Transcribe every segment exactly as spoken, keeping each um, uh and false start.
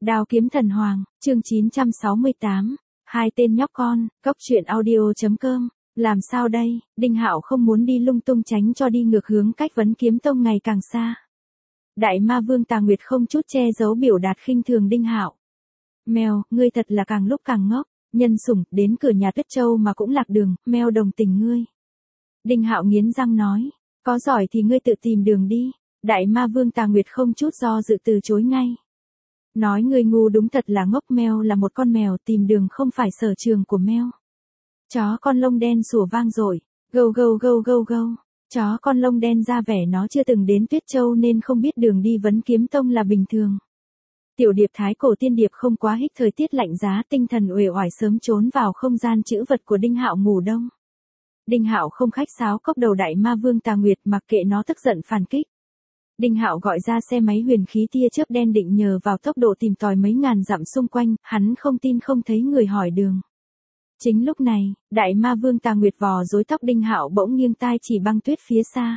Đao kiếm thần hoàng, chương chín trăm sáu mươi tám. Hai tên nhóc con, cốc truyện audio.com. Làm sao đây, Đinh Hạo không muốn đi lung tung tránh cho đi ngược hướng cách vấn kiếm tông ngày càng xa. Đại ma vương Tà Nguyệt không chút che giấu biểu đạt khinh thường Đinh Hạo. Mèo, ngươi thật là càng lúc càng ngốc, nhân sủng, đến cửa nhà Tuyết Châu mà cũng lạc đường, mèo đồng tình ngươi. Đinh Hạo nghiến răng nói, có giỏi thì ngươi tự tìm đường đi. Đại ma vương Tà Nguyệt không chút do dự từ chối ngay. Nói người ngu đúng thật là ngốc, mèo là một con mèo, tìm đường không phải sở trường của mèo. Chó con lông đen sủa vang dội, gâu gâu gâu gâu gâu. Chó con lông đen ra vẻ nó chưa từng đến Tuyết Châu nên không biết đường đi vấn kiếm tông là bình thường. Tiểu điệp thái cổ tiên điệp không quá hích thời tiết lạnh giá, tinh thần uể oải sớm trốn vào không gian trữ vật của Đinh Hạo ngủ đông. Đinh Hạo không khách sáo cốc đầu đại ma vương Tà Nguyệt, mặc kệ nó tức giận phản kích. Đinh Hạo gọi ra xe máy huyền khí tia chớp đen định nhờ vào tốc độ tìm tòi mấy ngàn dặm xung quanh, hắn không tin không thấy người hỏi đường. Chính lúc này, đại ma vương Tà Nguyệt vò rối tóc Đinh Hạo bỗng nghiêng tai chỉ băng tuyết phía xa.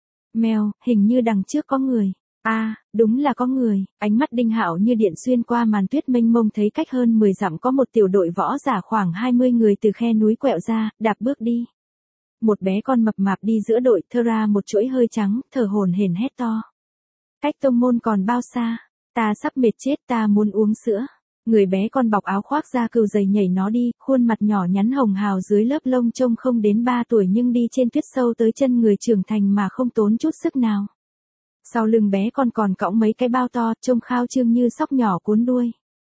Mèo, hình như đằng trước có người. A, à, đúng là có người. Ánh mắt Đinh Hạo như điện xuyên qua màn tuyết mênh mông thấy cách hơn mười dặm có một tiểu đội võ giả khoảng hai mươi người từ khe núi quẹo ra, đạp bước đi. Một bé con mập mạp đi giữa đội, thơ ra một chuỗi hơi trắng, thở hổn hển hét to. Cách tông môn còn bao xa? Ta sắp mệt chết, ta muốn uống sữa. Người bé con bọc áo khoác da cừu dày nhảy nó đi, khuôn mặt nhỏ nhắn hồng hào dưới lớp lông trông không đến ba tuổi nhưng đi trên tuyết sâu tới chân người trưởng thành mà không tốn chút sức nào. Sau lưng bé con còn cõng mấy cái bao to, trông khao trương như sóc nhỏ cuốn đuôi.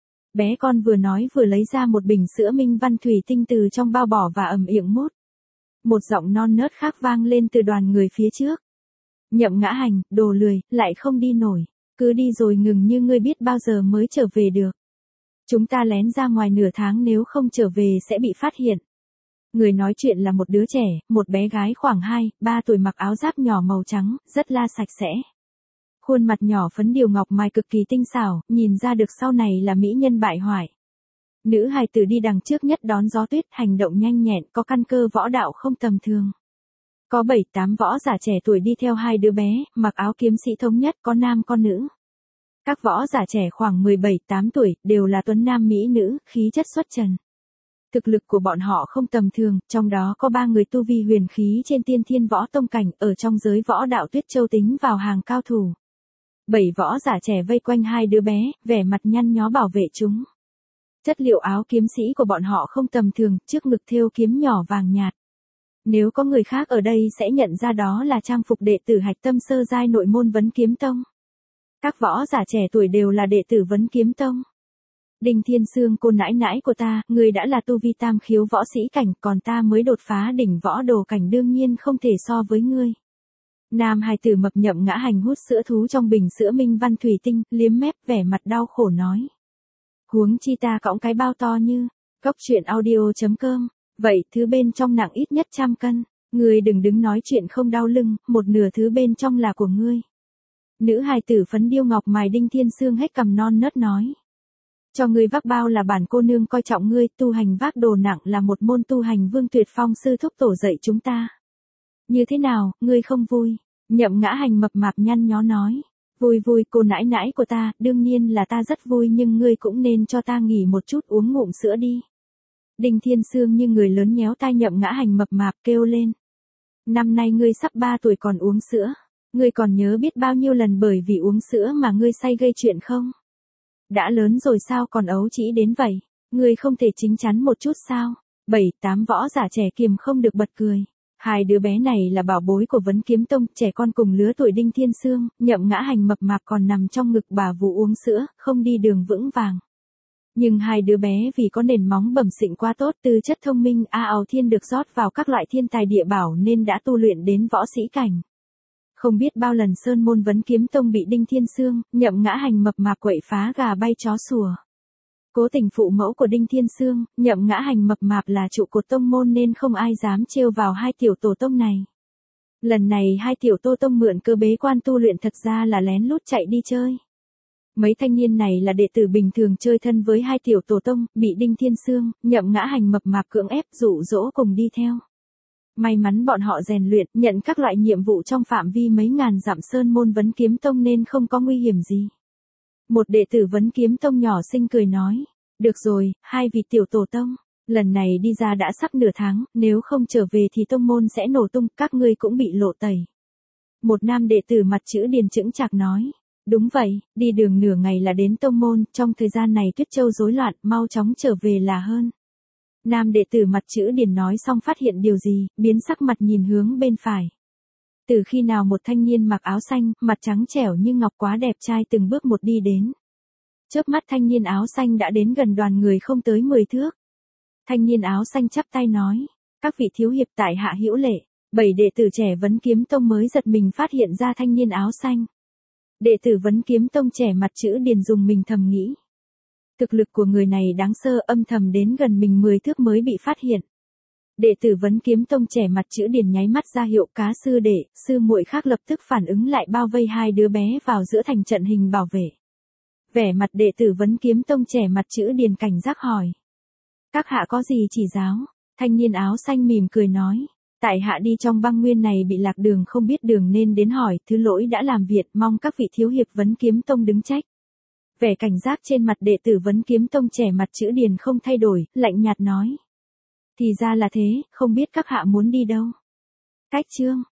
Bé con vừa nói vừa lấy ra một bình sữa minh văn thủy tinh từ trong bao bỏ và ầm ĩ mút. Một giọng non nớt khác vang lên từ đoàn người phía trước. Nhậm Ngã Hành, đồ lười, lại không đi nổi. Cứ đi rồi ngừng như ngươi biết bao giờ mới trở về được. Chúng ta lén ra ngoài nửa tháng, nếu không trở về sẽ bị phát hiện. Người nói chuyện là một đứa trẻ, một bé gái khoảng hai, ba tuổi mặc áo giáp nhỏ màu trắng, rất là sạch sẽ. Khuôn mặt nhỏ phấn điều ngọc mài cực kỳ tinh xảo, nhìn ra được sau này là mỹ nhân bại hoại. Nữ hài tử đi đằng trước nhất đón gió tuyết, hành động nhanh nhẹn, có căn cơ võ đạo không tầm thường. Có bảy tám võ giả trẻ tuổi đi theo hai đứa bé, mặc áo kiếm sĩ thống nhất, có nam có nữ. Các võ giả trẻ khoảng mười bảy tám tuổi, đều là tuấn nam mỹ nữ, khí chất xuất trần. Thực lực của bọn họ không tầm thường, trong đó có ba người tu vi huyền khí trên tiên thiên võ tông cảnh, ở trong giới võ đạo Tuyết Châu tính vào hàng cao thủ. Bảy võ giả trẻ vây quanh hai đứa bé, vẻ mặt nhăn nhó bảo vệ chúng. Chất liệu áo kiếm sĩ của bọn họ không tầm thường, trước ngực thêu kiếm nhỏ vàng nhạt. Nếu có người khác ở đây sẽ nhận ra đó là trang phục đệ tử hạch tâm sơ giai nội môn vấn kiếm tông. Các võ giả trẻ tuổi đều là đệ tử vấn kiếm tông. Đinh Thiên Sương, cô nãi nãi của ta, người đã là tu vi tam khiếu võ sĩ cảnh, còn ta mới đột phá đỉnh võ đồ cảnh, đương nhiên không thể so với ngươi. Nam hài tử mập Nhậm Ngã Hành hút sữa thú trong bình sữa minh văn thủy tinh, liếm mép vẻ mặt đau khổ nói. Huống chi ta cõng cái bao to như, cốc truyện audio.com, vậy thứ bên trong nặng ít nhất trăm cân, ngươi đừng đứng nói chuyện không đau lưng, một nửa thứ bên trong là của ngươi. Nữ hài tử phấn điêu ngọc mài Đinh Thiên Sương hết cầm non nớt nói. Cho ngươi vác bao là bản cô nương coi trọng ngươi, tu hành vác đồ nặng là một môn tu hành Vương Tuyệt Phong sư thúc tổ dạy chúng ta. Như thế nào, ngươi không vui? Nhậm Ngã Hành mập mạp nhăn nhó nói. Vui vui, cô nãi nãi của ta, đương nhiên là ta rất vui, nhưng ngươi cũng nên cho ta nghỉ một chút, uống ngụm sữa đi. Đinh Thiên Sương như người lớn nhéo tai Nhậm Ngã Hành mập mạp kêu lên. Năm nay ngươi sắp ba tuổi còn uống sữa. Ngươi còn nhớ biết bao nhiêu lần bởi vì uống sữa mà ngươi say gây chuyện không? Đã lớn rồi sao còn ấu trĩ đến vậy? Ngươi không thể chín chắn một chút sao? Bảy tám võ giả trẻ kiềm không được bật cười. Hai đứa bé này là bảo bối của vấn kiếm tông, trẻ con cùng lứa tuổi Đinh Thiên Sương, Nhậm Ngã Hành mập mạp còn nằm trong ngực bà vú uống sữa, không đi đường vững vàng. Nhưng hai đứa bé vì có nền móng bẩm sinh quá tốt, tư chất thông minh a ào thiên được rót vào các loại thiên tài địa bảo nên đã tu luyện đến võ sĩ cảnh. Không biết bao lần sơn môn vấn kiếm tông bị Đinh Thiên Sương, Nhậm Ngã Hành mập mạp quậy phá gà bay chó sủa. Cố Tình phụ mẫu của Đinh Thiên Sương, Nhậm Ngã Hành mập mạp là trụ cột tông môn nên không ai dám trêu vào hai tiểu tổ tông này. Lần này hai tiểu tô tông mượn cơ bế quan tu luyện, thật ra là lén lút chạy đi chơi. Mấy thanh niên này là đệ tử bình thường chơi thân với hai tiểu tổ tông, bị Đinh Thiên Sương, Nhậm Ngã Hành mập mạp cưỡng ép dụ dỗ cùng đi theo. May mắn bọn họ rèn luyện, nhận các loại nhiệm vụ trong phạm vi mấy ngàn dặm sơn môn vấn kiếm tông nên không có nguy hiểm gì. Một đệ tử Vấn Kiếm Tông nhỏ xinh cười nói. Được rồi, hai vị tiểu tổ tông. Lần này đi ra đã sắp nửa tháng, nếu không trở về thì tông môn sẽ nổ tung, các ngươi cũng bị lộ tẩy. Một nam đệ tử mặt chữ điền chững chạc nói. Đúng vậy, đi đường nửa ngày là đến tông môn, trong thời gian này Tuyết Châu rối loạn, mau chóng trở về là hơn. Nam đệ tử mặt chữ điền nói xong phát hiện điều gì, biến sắc mặt nhìn hướng bên phải. Từ khi nào một thanh niên mặc áo xanh, mặt trắng trẻo như ngọc quá đẹp trai từng bước một đi đến. Chớp mắt thanh niên áo xanh đã đến gần đoàn người không tới mười thước. Thanh niên áo xanh chắp tay nói, các vị thiếu hiệp tại hạ hữu lễ. Bảy đệ tử trẻ Vấn Kiếm Tông mới giật mình phát hiện ra thanh niên áo xanh. Đệ tử Vấn Kiếm Tông trẻ mặt chữ điền dùng mình thầm nghĩ. Thực lực của người này đáng sơ, âm thầm đến gần mình mười thước mới bị phát hiện. Đệ tử Vấn Kiếm Tông trẻ mặt chữ điền nháy mắt ra hiệu cá sư đệ, sư muội khác lập tức phản ứng lại bao vây hai đứa bé vào giữa thành trận hình bảo vệ. Vẻ mặt đệ tử Vấn Kiếm Tông trẻ mặt chữ điền cảnh giác hỏi. Các hạ có gì chỉ giáo? Thanh niên áo xanh mỉm cười nói. Tại hạ đi trong băng nguyên này bị lạc đường không biết đường nên đến hỏi, thứ lỗi đã làm việc, mong các vị thiếu hiệp Vấn Kiếm Tông đứng trách. Vẻ cảnh giác trên mặt đệ tử Vấn Kiếm Tông trẻ mặt chữ điền không thay đổi, lạnh nhạt nói. Thì ra là thế, không biết các hạ muốn đi đâu. Cách chương.